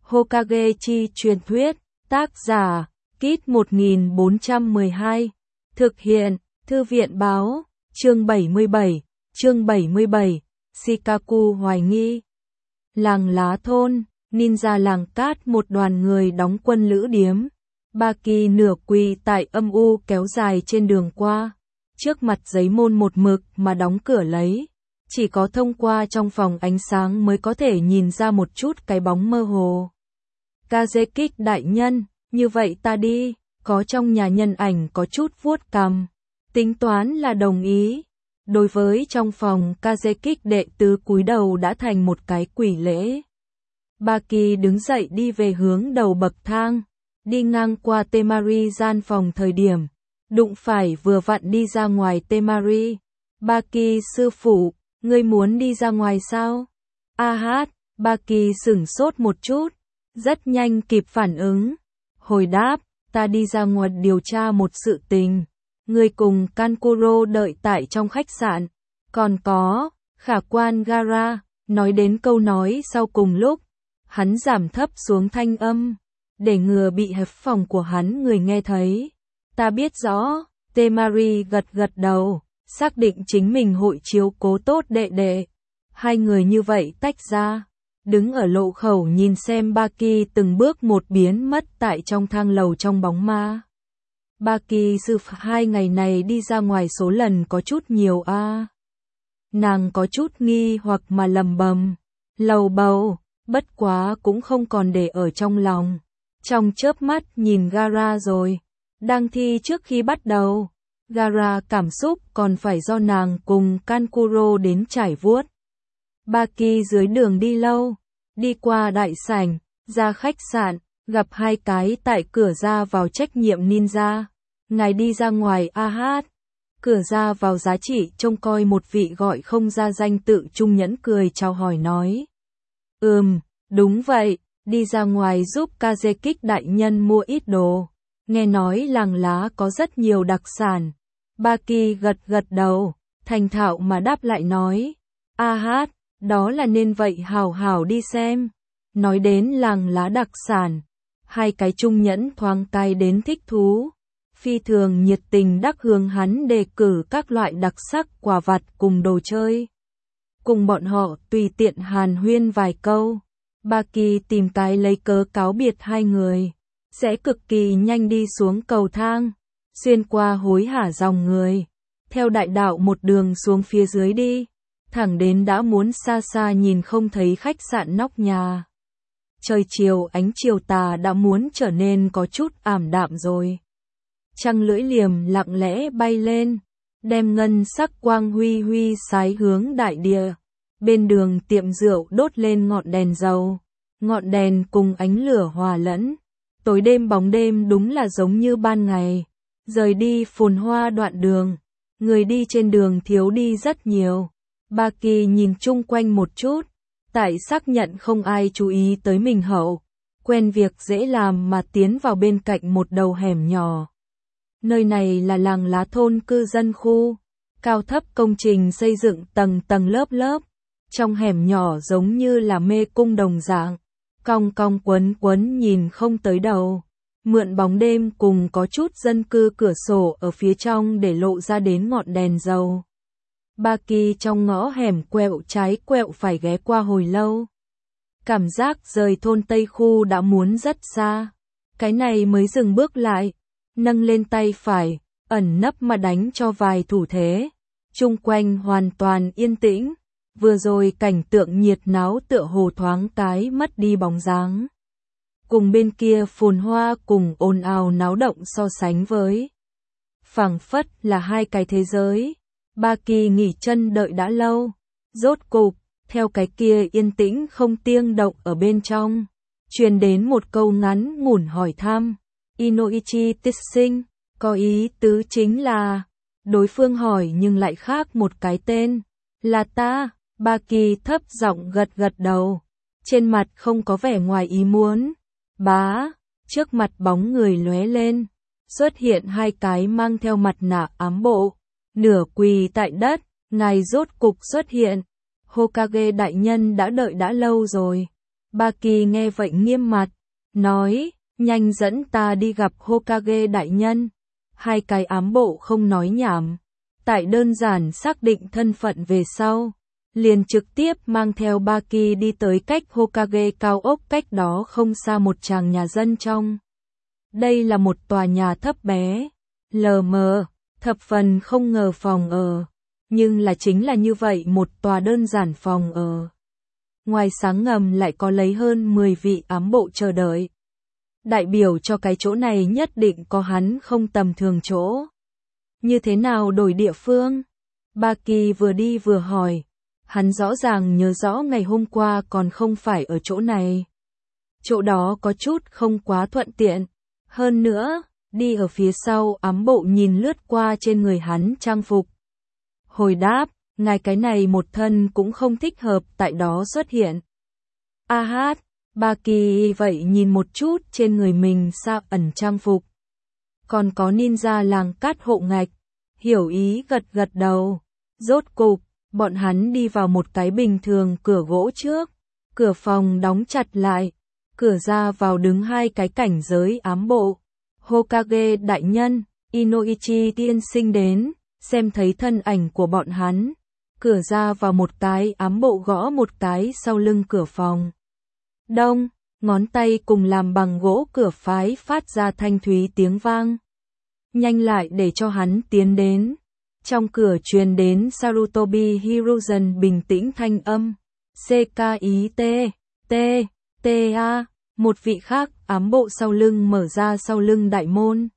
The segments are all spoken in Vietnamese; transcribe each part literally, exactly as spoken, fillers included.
Hokage chi truyền thuyết, tác giả, Kit một nghìn bốn trăm mười hai, thực hiện, Thư viện báo, chương bảy mươi bảy, chương bảy mươi bảy, Shikaku hoài nghi. Làng lá thôn, ninja làng cát một đoàn người đóng quân lữ điếm. Baki nửa quỳ tại âm u kéo dài trên đường qua, trước mặt giấy môn một mực mà đóng cửa lấy. Chỉ có thông qua trong phòng ánh sáng mới có thể nhìn ra một chút cái bóng mơ hồ. Kazekik đại nhân, như vậy ta đi, có trong nhà nhân ảnh có chút vuốt cằm, tính toán là đồng ý. Đối với trong phòng, Kazekik đệ tứ cúi đầu đã thành một cái quỷ lễ. Baki đứng dậy đi về hướng đầu bậc thang, đi ngang qua Temari gian phòng thời điểm, đụng phải vừa vặn đi ra ngoài Temari. Baki sư phụ, ngươi muốn đi ra ngoài sao? A hát, Baki sửng sốt một chút, rất nhanh kịp phản ứng. Hồi đáp, ta đi ra ngoài điều tra một sự tình. Ngươi cùng Kankuro đợi tại trong khách sạn. Còn có, khả quan Gara, nói đến câu nói sau cùng lúc, hắn giảm thấp xuống thanh âm, để ngừa bị hẹp phòng của hắn người nghe thấy. Ta biết rõ, Temari gật gật đầu, xác định chính mình hội chiếu cố tốt đệ đệ. Hai người như vậy tách ra, đứng ở lộ khẩu nhìn xem Baki từng bước một biến mất tại trong thang lầu trong bóng ma. Baki sư hai ngày này đi ra ngoài số lần có chút nhiều a. À. Nàng có chút nghi hoặc mà lầm bầm, lầu bầu, bất quá cũng không còn để ở trong lòng. Trong chớp mắt nhìn Gara rồi, đang thi trước khi bắt đầu, Gara cảm xúc còn phải do nàng cùng Kankuro đến trải vuốt. Baki dưới đường đi lâu, đi qua đại sảnh, ra khách sạn, gặp hai cái tại cửa ra vào trách nhiệm ninja. Ngài đi ra ngoài a hát. Cửa ra vào giá trị trông coi một vị gọi không ra danh tự trung nhẫn cười chào hỏi nói. Ừm, đúng vậy, đi ra ngoài giúp Kazekik đại nhân mua ít đồ. Nghe nói làng lá có rất nhiều đặc sản. Baki gật gật đầu, thành thạo mà đáp lại nói. A hát, đó là nên vậy hào hào đi xem. Nói đến làng lá đặc sản, hai cái trung nhẫn thoáng cay đến thích thú. Phi thường nhiệt tình đắc hướng hắn đề cử các loại đặc sắc quà vặt cùng đồ chơi. Cùng bọn họ tùy tiện hàn huyên vài câu. Baki tìm cái lấy cớ cáo biệt hai người, sẽ cực kỳ nhanh đi xuống cầu thang, xuyên qua hối hả dòng người, theo đại đạo một đường xuống phía dưới đi, thẳng đến đã muốn xa xa nhìn không thấy khách sạn nóc nhà. Trời chiều ánh chiều tà đã muốn trở nên có chút ảm đạm rồi. Trăng lưỡi liềm lặng lẽ bay lên, đem ngân sắc quang huy huy sái hướng đại địa. Bên đường tiệm rượu đốt lên ngọn đèn dầu, ngọn đèn cùng ánh lửa hòa lẫn. Tối đêm bóng đêm đúng là giống như ban ngày. Rời đi phồn hoa đoạn đường, người đi trên đường thiếu đi rất nhiều. Baki nhìn chung quanh một chút, tại xác nhận không ai chú ý tới mình hậu, quen việc dễ làm mà tiến vào bên cạnh một đầu hẻm nhỏ. Nơi này là làng lá thôn cư dân khu, cao thấp công trình xây dựng tầng tầng lớp lớp, trong hẻm nhỏ giống như là mê cung đồng dạng, cong cong quấn quấn nhìn không tới đầu, mượn bóng đêm cùng có chút dân cư cửa sổ ở phía trong để lộ ra đến ngọn đèn dầu. Baki trong ngõ hẻm quẹo trái quẹo phải ghé qua hồi lâu. Cảm giác rời thôn Tây Khu đã muốn rất xa, cái này mới dừng bước lại. Nâng lên tay phải, ẩn nấp mà đánh cho vài thủ thế. Chung quanh hoàn toàn yên tĩnh, vừa rồi cảnh tượng nhiệt náo tựa hồ thoáng cái mất đi bóng dáng. Cùng bên kia phồn hoa cùng ồn ào náo động so sánh với. Phảng phất là hai cái thế giới. Baki nghỉ chân đợi đã lâu. Rốt cục, theo cái kia yên tĩnh không tiếng động ở bên trong. Truyền đến một câu ngắn ngủn hỏi thăm. Inoichi Tissing, có ý tứ chính là, đối phương hỏi nhưng lại khác một cái tên, là ta. Baki thấp giọng gật gật đầu, trên mặt không có vẻ ngoài ý muốn. Bá, trước mặt bóng người lóe lên, xuất hiện hai cái mang theo mặt nạ ám bộ, nửa quỳ tại đất, ngài rốt cục xuất hiện. Hokage đại nhân đã đợi đã lâu rồi. Baki nghe vậy nghiêm mặt, nói, nhanh dẫn ta đi gặp Hokage đại nhân. Hai cái ám bộ không nói nhảm, tại đơn giản xác định thân phận về sau, liền trực tiếp mang theo Baki đi tới cách Hokage cao ốc cách đó không xa một tràng nhà dân trong. Đây là một tòa nhà thấp bé, lờ mờ, thập phần không ngờ phòng ở, nhưng là chính là như vậy một tòa đơn giản phòng ở. Ngoài sáng ngầm lại có lấy hơn mười vị ám bộ chờ đợi. Đại biểu cho cái chỗ này nhất định có hắn không tầm thường chỗ. Như thế nào đổi địa phương? Baki vừa đi vừa hỏi. Hắn rõ ràng nhớ rõ ngày hôm qua còn không phải ở chỗ này. Chỗ đó có chút không quá thuận tiện. Hơn nữa, đi ở phía sau ám bộ nhìn lướt qua trên người hắn trang phục. Hồi đáp, ngài cái này một thân cũng không thích hợp tại đó xuất hiện. A hát, Baki vậy nhìn một chút trên người mình sao ẩn trang phục. Còn có ninja làng cát hộ ngạch, hiểu ý gật gật đầu. Rốt cục, bọn hắn đi vào một cái bình thường cửa gỗ trước. Cửa phòng đóng chặt lại, cửa ra vào đứng hai cái cảnh giới ám bộ. Hokage đại nhân, Inoichi tiên sinh đến, xem thấy thân ảnh của bọn hắn. Cửa ra vào một cái ám bộ gõ một cái sau lưng cửa phòng. Đông, ngón tay cùng làm bằng gỗ cửa phái phát ra thanh thúy tiếng vang. Nhanh lại để cho hắn tiến đến. Trong cửa truyền đến Sarutobi Hiruzen bình tĩnh thanh âm. C K I T, T, T A, một vị khác ám bộ sau lưng mở ra sau lưng đại môn.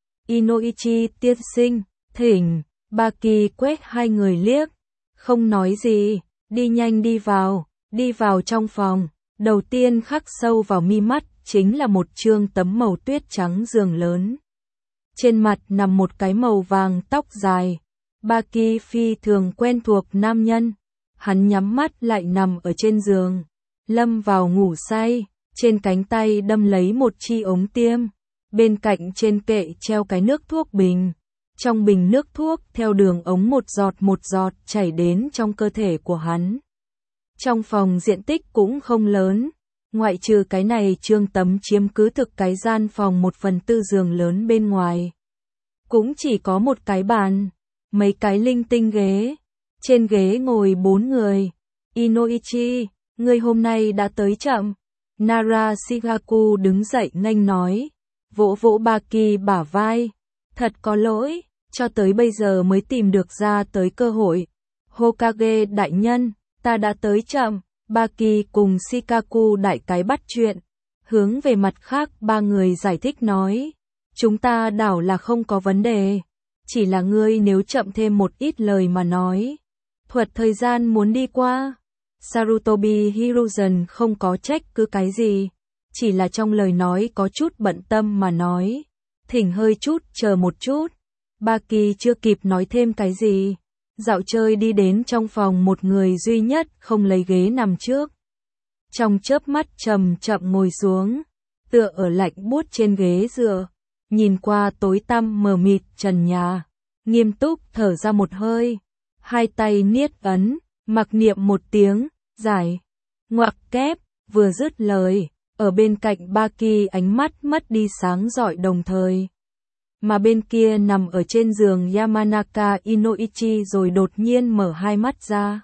Inoichi tiên sinh, thỉnh, Baki quét hai người liếc. Không nói gì, đi nhanh đi vào, đi vào trong phòng. Đầu tiên khắc sâu vào mi mắt chính là một trương tấm màu tuyết trắng giường lớn. Trên mặt nằm một cái màu vàng tóc dài. Baki phi thường quen thuộc nam nhân. Hắn nhắm mắt lại nằm ở trên giường, lâm vào ngủ say, trên cánh tay đâm lấy một chi ống tiêm. Bên cạnh trên kệ treo cái nước thuốc bình. Trong bình nước thuốc theo đường ống một giọt một giọt chảy đến trong cơ thể của hắn. Trong phòng diện tích cũng không lớn, ngoại trừ cái này trương tấm chiếm cứ thực cái gian phòng một phần tư giường lớn bên ngoài. Cũng chỉ có một cái bàn, mấy cái linh tinh ghế, trên ghế ngồi bốn người. Inoichi, ngươi hôm nay đã tới chậm. Nara Shigaku đứng dậy nghênh nói, vỗ vỗ Baki bả vai. Thật có lỗi, cho tới bây giờ mới tìm được ra tới cơ hội. Hokage đại nhân, ta đã tới chậm. Baki cùng Shikaku đại cái bắt chuyện, hướng về mặt khác ba người giải thích nói, chúng ta đảo là không có vấn đề, chỉ là ngươi nếu chậm thêm một ít lời mà nói, thuật thời gian muốn đi qua. Sarutobi Hiruzen không có trách cứ cái gì, chỉ là trong lời nói có chút bận tâm mà nói, thỉnh hơi chút chờ một chút. Baki chưa kịp nói thêm cái gì, dạo chơi đi đến trong phòng một người duy nhất không lấy ghế nằm trước. Trong chớp mắt chậm chậm ngồi xuống, tựa ở lạnh buốt trên ghế dựa, nhìn qua tối tăm mờ mịt trần nhà, nghiêm túc thở ra một hơi, hai tay niết ấn, mặc niệm một tiếng, giải, ngoặc kép, vừa dứt lời, ở bên cạnh Baki ánh mắt mất đi sáng rọi đồng thời. Mà bên kia nằm ở trên giường Yamanaka Inoichi rồi đột nhiên mở hai mắt ra.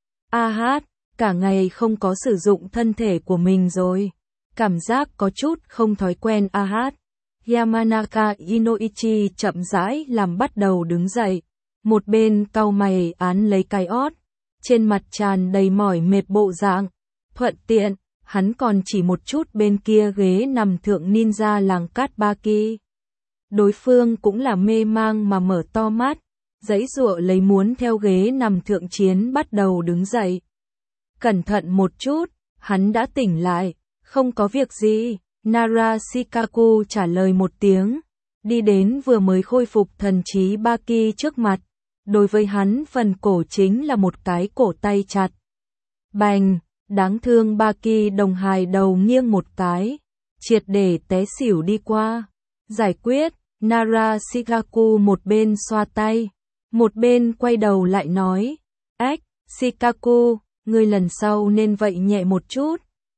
A hát, cả ngày không có sử dụng thân thể của mình rồi. Cảm giác có chút không thói quen a hát. Yamanaka Inoichi chậm rãi làm bắt đầu đứng dậy. Một bên cau mày án lấy cái ót. Trên mặt tràn đầy mỏi mệt bộ dạng. Thuận tiện, hắn còn chỉ một chút bên kia ghế nằm thượng ninja làng cát Baki. Đối phương cũng là mê mang mà mở to mắt, giãy giụa lấy muốn theo ghế nằm thượng chiến bắt đầu đứng dậy. Cẩn thận một chút, hắn đã tỉnh lại, không có việc gì, Nara Shikaku trả lời một tiếng, đi đến vừa mới khôi phục thần trí Baki trước mặt, đối với hắn phần cổ chính là một cái cổ tay chặt. Bành, đáng thương Baki đồng hài đầu nghiêng một cái, triệt để té xỉu đi qua, giải quyết. Nara Shikaku một bên xoa tay, một bên quay đầu lại nói, ách, Shikaku, ngươi lần sau nên vậy nhẹ một chút,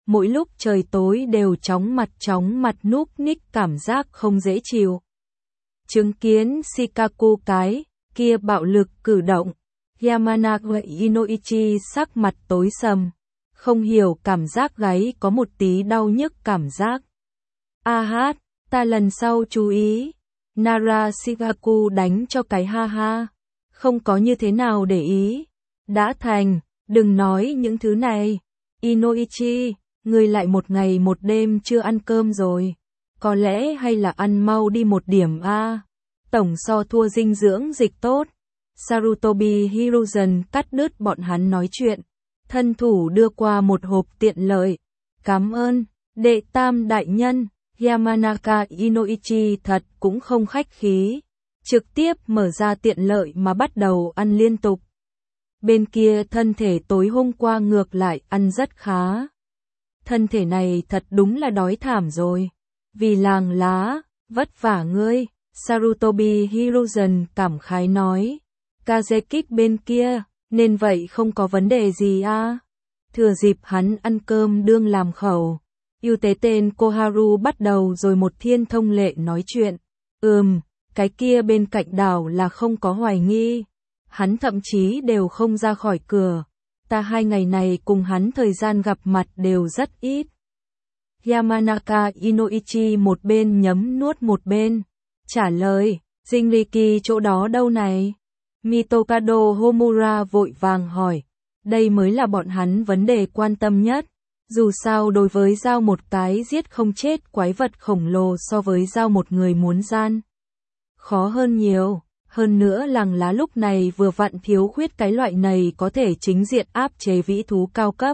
mỗi lúc trời tối đều chóng mặt chóng mặt núp ních cảm giác không dễ chịu. Chứng kiến Shikaku cái kia bạo lực cử động, Yamanaka Inoichi sắc mặt tối sầm, không hiểu cảm giác gáy có một tí đau nhức cảm giác. A hát, ta lần sau chú ý. Nara Shikaku đánh cho cái ha ha, không có như thế nào để ý. Đã thành, đừng nói những thứ này. Inoichi, ngươi lại một ngày một đêm chưa ăn cơm rồi. Có lẽ hay là ăn mau đi một điểm a. Tổng so thua dinh dưỡng dịch tốt. Sarutobi Hiruzen cắt đứt bọn hắn nói chuyện. Thân thủ đưa qua một hộp tiện lợi. Cảm ơn, đệ tam đại nhân. Yamanaka Inoichi thật cũng không khách khí. Trực tiếp mở ra tiện lợi mà bắt đầu ăn liên tục. Bên kia thân thể tối hôm qua ngược lại ăn rất khá. Thân thể này thật đúng là đói thảm rồi. Vì làng lá, vất vả ngươi. Sarutobi Hiruzen cảm khái nói. Kazekik bên kia, nên vậy không có vấn đề gì a. Thừa dịp hắn ăn cơm đương làm khẩu. Yêu tế tên Koharu bắt đầu rồi một thiên thông lệ nói chuyện. Ừm, cái kia bên cạnh đảo là không có hoài nghi. Hắn thậm chí đều không ra khỏi cửa. Ta hai ngày này cùng hắn thời gian gặp mặt đều rất ít. Yamanaka Inoichi một bên nhấm nuốt một bên. Trả lời, Jinriki chỗ đó đâu này? Mitokado Homura vội vàng hỏi. Đây mới là bọn hắn vấn đề quan tâm nhất. Dù sao đối với giao một cái giết không chết quái vật khổng lồ so với giao một người muốn gian. Khó hơn nhiều, hơn nữa làng lá lúc này vừa vặn thiếu khuyết cái loại này có thể chính diện áp chế vĩ thú cao cấp.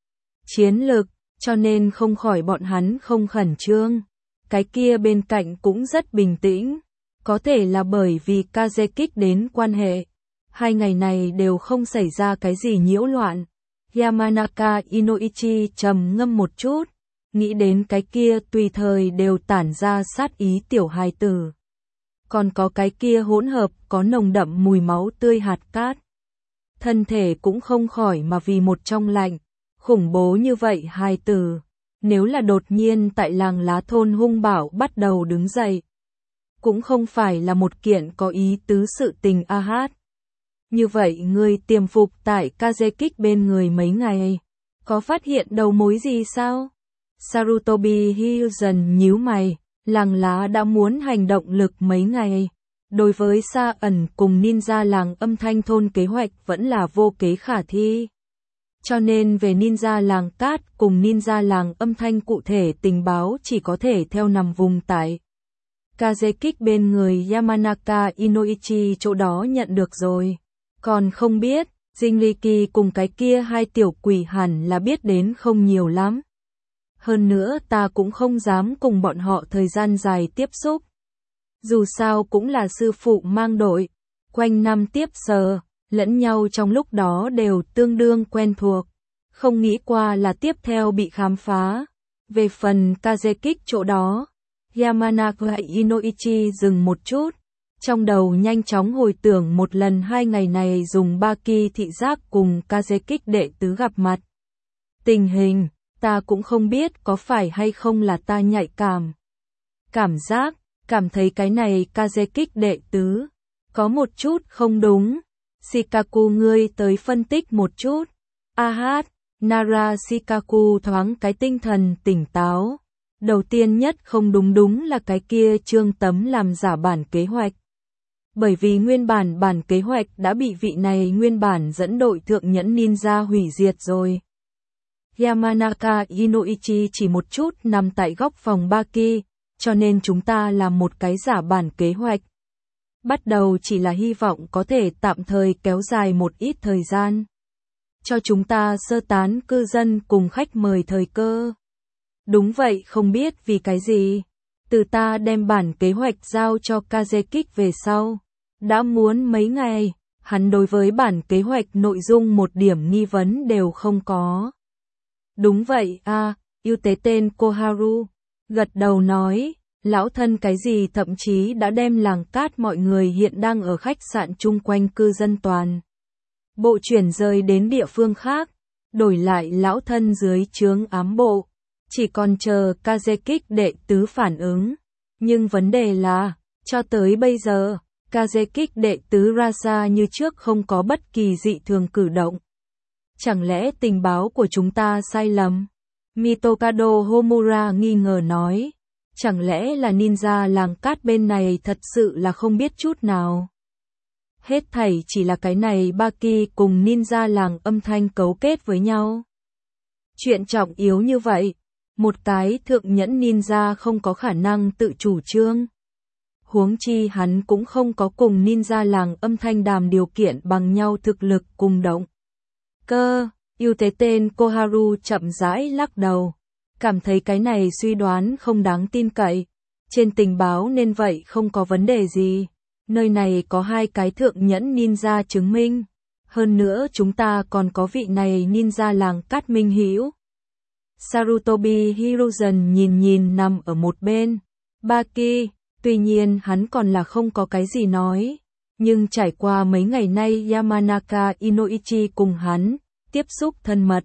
Chiến lực, cho nên không khỏi bọn hắn không khẩn trương. Cái kia bên cạnh cũng rất bình tĩnh, có thể là bởi vì Kazekik đến quan hệ. Hai ngày này đều không xảy ra cái gì nhiễu loạn. Yamanaka Inoichi trầm ngâm một chút, nghĩ đến cái kia tùy thời đều tản ra sát ý tiểu hài tử. Còn có cái kia hỗn hợp có nồng đậm mùi máu tươi hạt cát. Thân thể cũng không khỏi mà vì một trong lạnh, khủng bố như vậy hài tử. Nếu là đột nhiên tại làng lá thôn hung bạo bắt đầu đứng dậy, cũng không phải là một kiện có ý tứ sự tình a hát. Như vậy ngươi tiềm phục tại Kazekik bên người mấy ngày, có phát hiện đầu mối gì sao? Sarutobi Hiruzen nhíu mày, làng lá đã muốn hành động lực mấy ngày. Đối với Sa ẩn cùng ninja làng âm thanh thôn kế hoạch vẫn là vô kế khả thi. Cho nên về ninja làng cát cùng ninja làng âm thanh cụ thể tình báo chỉ có thể theo nằm vùng tại Kazekik bên người Yamanaka Inoichi chỗ đó nhận được rồi. Còn không biết, Jinriki cùng cái kia hai tiểu quỷ hẳn là biết đến không nhiều lắm. Hơn nữa ta cũng không dám cùng bọn họ thời gian dài tiếp xúc. Dù sao cũng là sư phụ mang đội, quanh năm tiếp sờ, lẫn nhau trong lúc đó đều tương đương quen thuộc. Không nghĩ qua là tiếp theo bị khám phá. Về phần Kazekik chỗ đó, Yamanaka Inoichi dừng một chút. Trong đầu nhanh chóng hồi tưởng một lần hai ngày này dùng Baki thị giác cùng Kazekik đệ tứ gặp mặt. Tình hình, ta cũng không biết có phải hay không là ta nhạy cảm. Cảm giác, cảm thấy cái này Kazekik đệ tứ, có một chút không đúng. Shikaku ngươi tới phân tích một chút. A hát, Nara Shikaku thoáng cái tinh thần tỉnh táo. Đầu tiên nhất không đúng đúng là cái kia trương tấm làm giả bản kế hoạch. Bởi vì nguyên bản bản kế hoạch đã bị vị này nguyên bản dẫn đội thượng nhẫn ninja hủy diệt rồi. Yamanaka Inoichi chỉ một chút nằm tại góc phòng Baki, cho nên chúng ta làm một cái giả bản kế hoạch. Bắt đầu chỉ là hy vọng có thể tạm thời kéo dài một ít thời gian. Cho chúng ta sơ tán cư dân cùng khách mời thời cơ. Đúng vậy, không biết vì cái gì. Từ ta đem bản kế hoạch giao cho Kazekik về sau. Đã muốn mấy ngày, hắn đối với bản kế hoạch nội dung một điểm nghi vấn đều không có. Đúng vậy a, yêu tế tên Koharu, gật đầu nói, lão thân cái gì thậm chí đã đem làng cát mọi người hiện đang ở khách sạn chung quanh cư dân toàn. Bộ chuyển rời đến địa phương khác, đổi lại lão thân dưới trướng ám bộ, chỉ còn chờ Kazekik đệ tứ phản ứng. Nhưng vấn đề là, cho tới bây giờ, Kazekik đệ tứ Rasa như trước không có bất kỳ dị thường cử động. Chẳng lẽ tình báo của chúng ta sai lầm? Mitokado Homura nghi ngờ nói. Chẳng lẽ là ninja làng cát bên này thật sự là không biết chút nào? Hết thảy chỉ là cái này Baki cùng ninja làng âm thanh cấu kết với nhau. Chuyện trọng yếu như vậy, một cái thượng nhẫn ninja không có khả năng tự chủ trương. Huống chi hắn cũng không có cùng ninja làng âm thanh đàm điều kiện bằng nhau thực lực cùng động. Cơ, yêu tế tên Koharu chậm rãi lắc đầu. Cảm thấy cái này suy đoán không đáng tin cậy. Trên tình báo nên vậy không có vấn đề gì. Nơi này có hai cái thượng nhẫn ninja chứng minh. Hơn nữa chúng ta còn có vị này ninja làng cát minh hữu. Sarutobi Hiruzen nhìn nhìn nằm ở một bên. Baki, tuy nhiên hắn còn là không có cái gì nói. Nhưng trải qua mấy ngày nay Yamanaka Inoichi cùng hắn, tiếp xúc thân mật.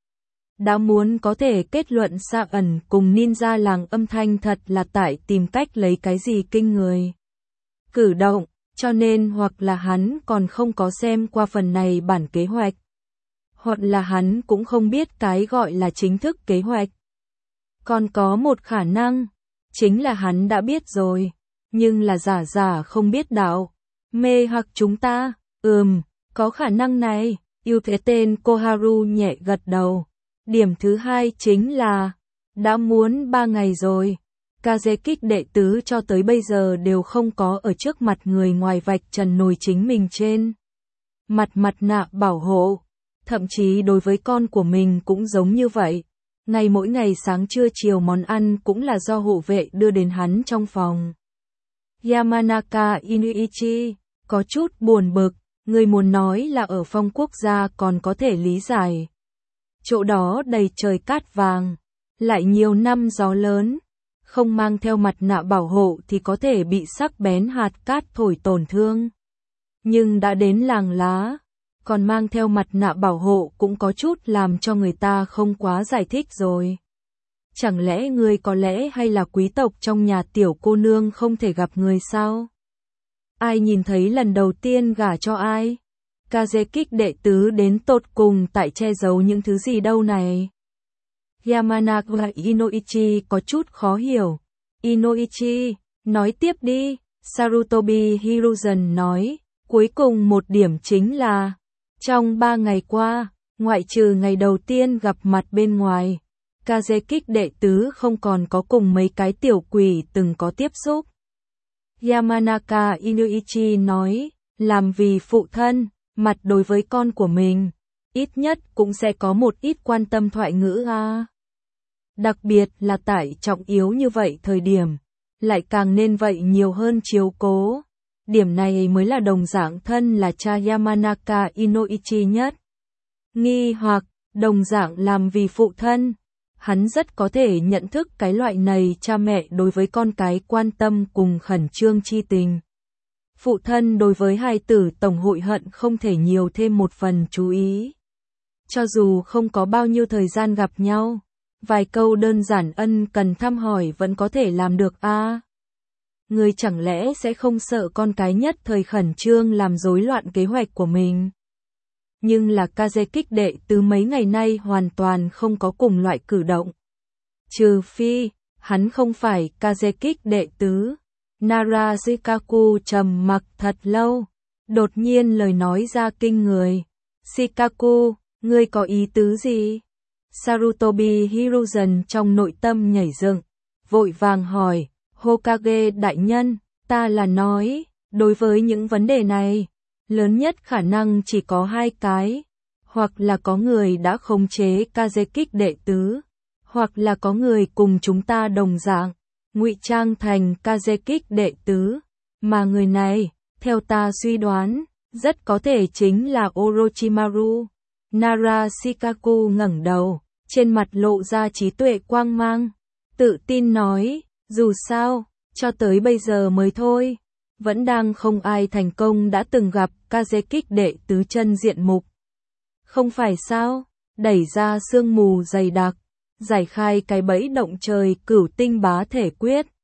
Đã muốn có thể kết luận Sa ẩn cùng ninja làng âm thanh thật là tại tìm cách lấy cái gì kinh người. Cử động, cho nên hoặc là hắn còn không có xem qua phần này bản kế hoạch. Hoặc là hắn cũng không biết cái gọi là chính thức kế hoạch. Còn có một khả năng, chính là hắn đã biết rồi, nhưng là giả giả không biết đạo. Mê hoặc chúng ta, ừm, có khả năng này, yêu thế tên Koharu nhẹ gật đầu. Điểm thứ hai chính là, đã muốn ba ngày rồi, Kazekik đệ tứ cho tới bây giờ đều không có ở trước mặt người ngoài vạch trần nồi chính mình trên. Mặt mặt nạ bảo hộ, thậm chí đối với con của mình cũng giống như vậy. Ngày mỗi ngày sáng trưa chiều món ăn cũng là do hộ vệ đưa đến hắn trong phòng. Yamanaka Inoichi, có chút buồn bực, người muốn nói là ở phong quốc gia còn có thể lý giải. Chỗ đó đầy trời cát vàng, lại nhiều năm gió lớn, không mang theo mặt nạ bảo hộ thì có thể bị sắc bén hạt cát thổi tổn thương. Nhưng đã đến làng lá, còn mang theo mặt nạ bảo hộ cũng có chút làm cho người ta không quá giải thích rồi. Chẳng lẽ người có lẽ hay là quý tộc trong nhà tiểu cô nương không thể gặp người sao? Ai nhìn thấy lần đầu tiên gả cho ai? Kazekik đệ tứ đến tột cùng tại che giấu những thứ gì đâu này? Yamanaka Inoichi có chút khó hiểu. Inoichi, nói tiếp đi, Sarutobi Hiruzen nói, cuối cùng một điểm chính là, trong ba ngày qua, ngoại trừ ngày đầu tiên gặp mặt bên ngoài, Kazekik đệ tứ không còn có cùng mấy cái tiểu quỷ từng có tiếp xúc. Yamanaka Inoichi nói, làm vì phụ thân, mặt đối với con của mình, ít nhất cũng sẽ có một ít quan tâm thoại ngữ a. Đặc biệt là tại trọng yếu như vậy thời điểm, lại càng nên vậy nhiều hơn chiếu cố. Điểm này mới là đồng dạng thân là cha Yamanaka Inoichi nhất. Nghi hoặc, đồng dạng làm vì phụ thân, hắn rất có thể nhận thức cái loại này cha mẹ đối với con cái quan tâm cùng khẩn trương chi tình. Phụ thân đối với hài tử tổng hội hận không thể nhiều thêm một phần chú ý. Cho dù không có bao nhiêu thời gian gặp nhau, vài câu đơn giản ân cần thăm hỏi vẫn có thể làm được a. À, người chẳng lẽ sẽ không sợ con cái nhất thời khẩn trương làm rối loạn kế hoạch của mình? Nhưng là Kazekik đệ từ mấy ngày nay hoàn toàn không có cùng loại cử động. Trừ phi, hắn không phải Kazekik đệ tứ. Nara Shikaku trầm mặc thật lâu, đột nhiên lời nói ra kinh người. Shikaku, ngươi có ý tứ gì? Sarutobi Hiruzen trong nội tâm nhảy dựng, vội vàng hỏi, Hokage đại nhân, ta là nói, đối với những vấn đề này, lớn nhất khả năng chỉ có hai cái, hoặc là có người đã khống chế Kazekik đệ tứ, hoặc là có người cùng chúng ta đồng dạng, ngụy trang thành Kazekik đệ tứ, mà người này, theo ta suy đoán, rất có thể chính là Orochimaru. Nara Shikaku ngẩng đầu, trên mặt lộ ra trí tuệ quang mang, tự tin nói, dù sao, cho tới bây giờ mới thôi, vẫn đang không ai thành công đã từng gặp Kazekik đệ tứ chân diện mục. Không phải sao, đẩy ra sương mù dày đặc, giải khai cái bẫy động trời cửu tinh bá thể quyết.